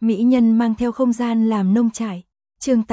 Mỹ nhân mang theo không gian làm nông trại. Chương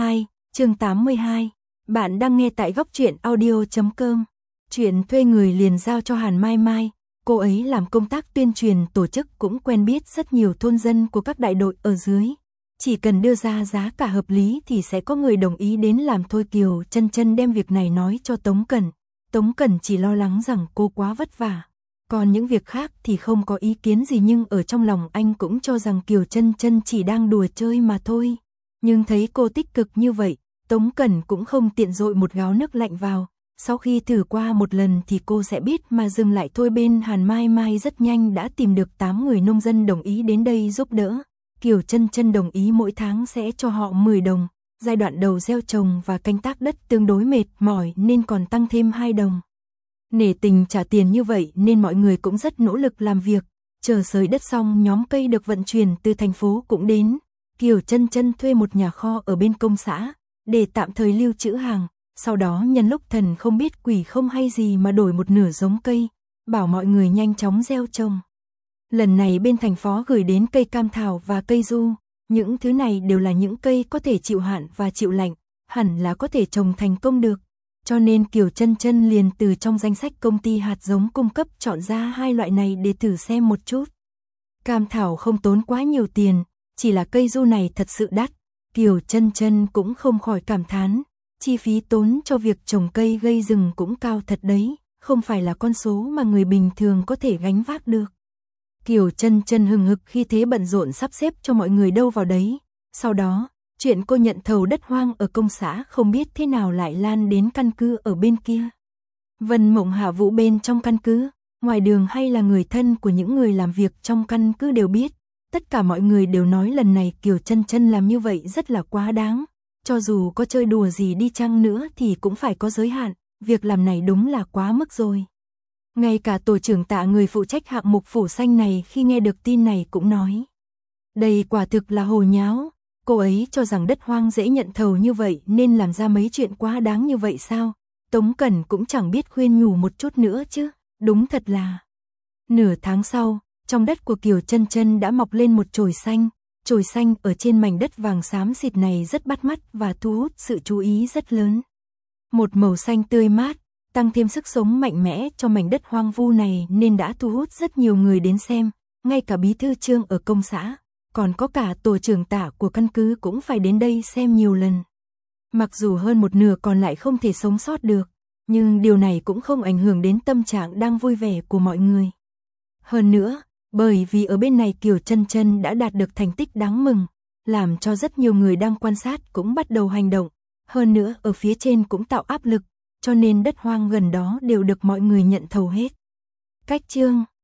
82. Bạn đang nghe tại góc truyện audio.com. Chuyện thuê người liền giao cho Hàn Mai Mai. Cô ấy làm công tác tuyên truyền tổ chức cũng quen biết rất nhiều thôn dân của các đại đội ở dưới. Chỉ cần đưa ra giá cả hợp lý thì sẽ có người đồng ý đến làm thôi. Kiều Chân Chân đem việc này nói cho Tống Cẩn. Tống Cẩn chỉ lo lắng rằng cô quá vất vả. Còn những việc khác thì không có ý kiến gì, nhưng ở trong lòng anh cũng cho rằng Kiều Chân Chân chỉ đang đùa chơi mà thôi. Nhưng thấy cô tích cực như vậy, Tống Cẩn cũng không tiện dội một gáo nước lạnh vào. Sau khi thử qua một lần thì cô sẽ biết mà dừng lại thôi. Bên Hàn Mai Mai rất nhanh đã tìm được 8 người nông dân đồng ý đến đây giúp đỡ. Kiều Chân Chân đồng ý mỗi tháng sẽ cho họ 10 đồng. Giai đoạn đầu gieo trồng và canh tác đất tương đối mệt mỏi nên còn tăng thêm 2 đồng. Nể tình trả tiền như vậy nên mọi người cũng rất nỗ lực làm việc. Chờ xới đất xong, nhóm cây được vận chuyển từ thành phố cũng đến. Kiều Chân Chân thuê một nhà kho ở bên công xã để tạm thời lưu trữ hàng. Sau đó nhân lúc thần không biết quỷ không hay gì mà đổi một nửa giống cây, bảo mọi người nhanh chóng gieo trồng. Lần này bên thành phố gửi đến cây cam thảo và cây du. Những thứ này đều là những cây có thể chịu hạn và chịu lạnh, hẳn là có thể trồng thành công được. Cho nên Kiều Chân Chân liền từ trong danh sách công ty hạt giống cung cấp chọn ra 2 loại này để thử xem một chút. Cam thảo không tốn quá nhiều tiền, chỉ là cây du này thật sự đắt. Kiều Chân Chân cũng không khỏi cảm thán, chi phí tốn cho việc trồng cây gây rừng cũng cao thật đấy, không phải là con số mà người bình thường có thể gánh vác được. Kiều Chân Chân hừng hực khi thế bận rộn sắp xếp cho mọi người đâu vào đấy. Sau đó, chuyện cô nhận thầu đất hoang ở công xã không biết thế nào lại lan đến căn cứ ở bên kia. Vân Mộng Hạ Vũ bên trong căn cứ, ngoài đường hay là người thân của những người làm việc trong căn cứ đều biết. Tất cả mọi người đều nói lần này Kiều Chân Chân làm như vậy rất là quá đáng. Cho dù có chơi đùa gì đi chăng nữa thì cũng phải có giới hạn, việc làm này đúng là quá mức rồi. Ngay cả tổ trưởng Tạ, người phụ trách hạng mục phủ xanh này, khi nghe được tin này cũng nói. Đây quả thực là hồ nháo, cô ấy cho rằng đất hoang dễ nhận thầu như vậy nên làm ra mấy chuyện quá đáng như vậy sao? Tống Cẩn cũng chẳng biết khuyên nhủ một chút nữa chứ, đúng thật là. Nửa tháng sau, trong đất của Kiều Chân Chân đã mọc lên một chồi xanh ở trên mảnh đất vàng xám xịt này rất bắt mắt và thu hút sự chú ý rất lớn. Một màu xanh tươi mát, tăng thêm sức sống mạnh mẽ cho mảnh đất hoang vu này nên đã thu hút rất nhiều người đến xem, ngay cả bí thư Trương ở công xã, còn có cả tổ trưởng Tạ của căn cứ cũng phải đến đây xem nhiều lần. Mặc dù hơn một nửa còn lại không thể sống sót được, nhưng điều này cũng không ảnh hưởng đến tâm trạng đang vui vẻ của mọi người. Hơn nữa, bởi vì ở bên này Kiều Chân Chân đã đạt được thành tích đáng mừng, làm cho rất nhiều người đang quan sát cũng bắt đầu hành động. Hơn nữa ở phía trên cũng tạo áp lực, cho nên đất hoang gần đó đều được mọi người nhận thầu hết. Cách chương